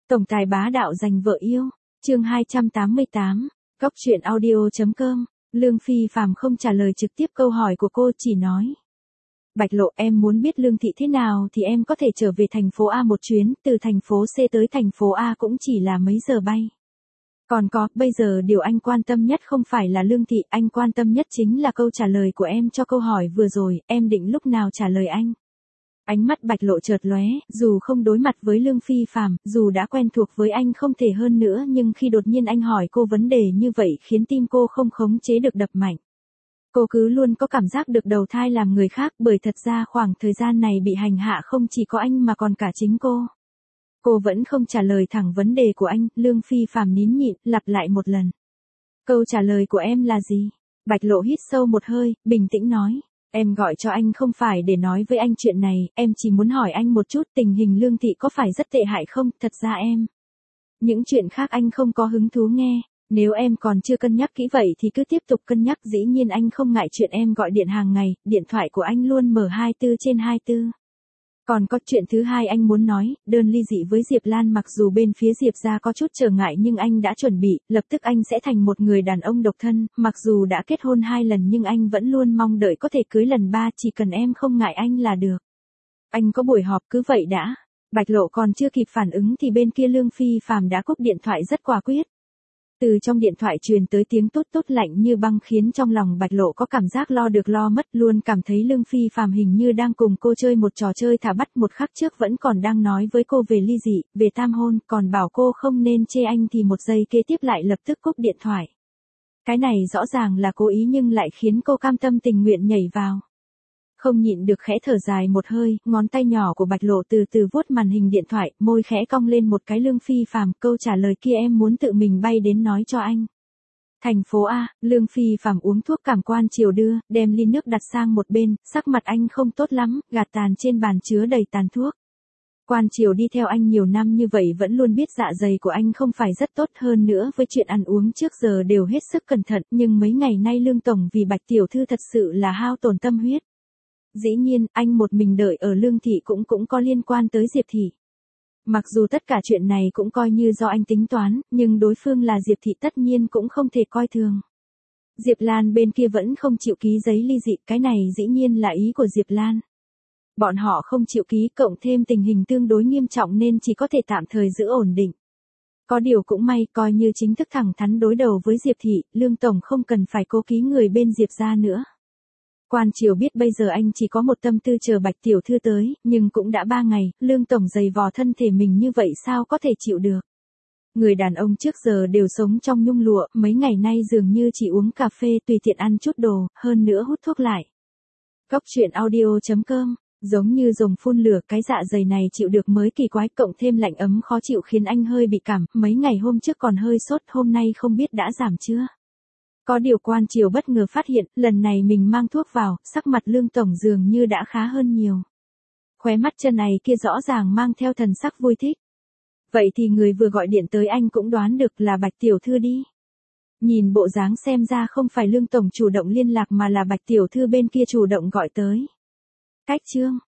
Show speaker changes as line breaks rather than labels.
Tổng tài bá đạo giành vợ yêu. Chương 288. Cóc truyện audio.com. Lương Phi Phạm không trả lời trực tiếp câu hỏi của cô, chỉ nói: Bạch Lộ, em muốn biết Lương Thị thế nào thì em có thể trở về thành phố A một chuyến, từ thành phố C tới thành phố A cũng chỉ là mấy giờ bay. Còn có, bây giờ điều anh quan tâm nhất không phải là Lương Thị, anh quan tâm nhất chính là câu trả lời của em cho câu hỏi vừa rồi, em định lúc nào trả lời anh. Ánh mắt Bạch Lộ chợt lóe, dù không đối mặt với Lương Phi Phạm, dù đã quen thuộc với anh không thể hơn nữa, nhưng khi đột nhiên anh hỏi cô vấn đề như vậy khiến tim cô không khống chế được đập mạnh. Cô cứ luôn có cảm giác được đầu thai làm người khác, bởi thật ra khoảng thời gian này bị hành hạ không chỉ có anh mà còn cả chính cô. Cô vẫn không trả lời thẳng vấn đề của anh, Lương Phi Phạm nín nhịn, lặp lại một lần. Câu trả lời của em là gì? Bạch Lộ hít sâu một hơi, bình tĩnh nói. Em gọi cho anh không phải để nói với anh chuyện này, em chỉ muốn hỏi anh một chút, tình hình Lương Thị có phải rất tệ hại không? Thật ra em. Những chuyện khác anh không có hứng thú nghe. Nếu em còn chưa cân nhắc kỹ vậy thì cứ tiếp tục cân nhắc, dĩ nhiên anh không ngại chuyện em gọi điện hàng ngày, điện thoại của anh luôn mở 24/24. Còn có chuyện thứ hai anh muốn nói, đơn ly dị với Diệp Lan, mặc dù bên phía Diệp gia có chút trở ngại nhưng anh đã chuẩn bị, lập tức anh sẽ thành một người đàn ông độc thân, mặc dù đã kết hôn 2 lần nhưng anh vẫn luôn mong đợi có thể cưới lần 3, chỉ cần em không ngại anh là được. Anh có buổi họp cứ vậy đã. Bạch Lộ còn chưa kịp phản ứng thì bên kia Lương Phi Phạm đã cúp điện thoại rất quả quyết. Từ trong điện thoại truyền tới tiếng tút tút lạnh như băng khiến trong lòng Bạch Lộ có cảm giác lo được lo mất, luôn cảm thấy Lương Phi Phạm hình như đang cùng cô chơi một trò chơi thả bắt, một khắc trước vẫn còn đang nói với cô về ly dị, về tam hôn, còn bảo cô không nên chê anh thì một giây kế tiếp lại lập tức cúp điện thoại. Cái này rõ ràng là cố ý nhưng lại khiến cô cam tâm tình nguyện nhảy vào. Không nhịn được khẽ thở dài một hơi, ngón tay nhỏ của Bạch Lộ từ từ vuốt màn hình điện thoại, môi khẽ cong lên một cái. Lương Phi Phạm, câu trả lời kia em muốn tự mình bay đến nói cho anh. Thành phố A, Lương Phi Phạm uống thuốc cảm Quan Triều đưa, đem ly nước đặt sang một bên, sắc mặt anh không tốt lắm, gạt tàn trên bàn chứa đầy tàn thuốc. Quan Triều đi theo anh nhiều năm như vậy vẫn luôn biết dạ dày của anh không phải rất tốt, hơn nữa với chuyện ăn uống trước giờ đều hết sức cẩn thận, nhưng mấy ngày nay Lương Tổng vì Bạch Tiểu Thư thật sự là hao tổn tâm huyết. Dĩ nhiên, anh một mình đợi ở Lương Thị cũng có liên quan tới Diệp Thị. Mặc dù tất cả chuyện này cũng coi như do anh tính toán, nhưng đối phương là Diệp Thị tất nhiên cũng không thể coi thường. Diệp Lan bên kia vẫn không chịu ký giấy ly dị, cái này dĩ nhiên là ý của Diệp Lan. Bọn họ không chịu ký, cộng thêm tình hình tương đối nghiêm trọng nên chỉ có thể tạm thời giữ ổn định. Có điều cũng may, coi như chính thức thẳng thắn đối đầu với Diệp Thị, Lương Tổng không cần phải cố ký người bên Diệp gia nữa. Quan Triều biết bây giờ anh chỉ có một tâm tư chờ Bạch Tiểu Thư tới, nhưng cũng đã 3 ngày, Lương Tổng giày vò thân thể mình như vậy sao có thể chịu được. Người đàn ông trước giờ đều sống trong nhung lụa, mấy ngày nay dường như chỉ uống cà phê, tùy tiện ăn chút đồ, hơn nữa hút thuốc lại. Cóc truyện audio.com. Giống như rồng phun lửa, cái dạ dày này chịu được mới kỳ quái, cộng thêm lạnh ấm khó chịu khiến anh hơi bị cảm, mấy ngày hôm trước còn hơi sốt, hôm nay không biết đã giảm chưa. Có điều Quan Triều bất ngờ phát hiện, lần này mình mang thuốc vào, sắc mặt Lương Tổng dường như đã khá hơn nhiều. Khóe mắt chân này kia rõ ràng mang theo thần sắc vui thích. Vậy thì người vừa gọi điện tới anh cũng đoán được là Bạch Tiểu Thư đi. Nhìn bộ dáng xem ra không phải Lương Tổng chủ động liên lạc mà là Bạch Tiểu Thư bên kia chủ động gọi tới. Cách chương.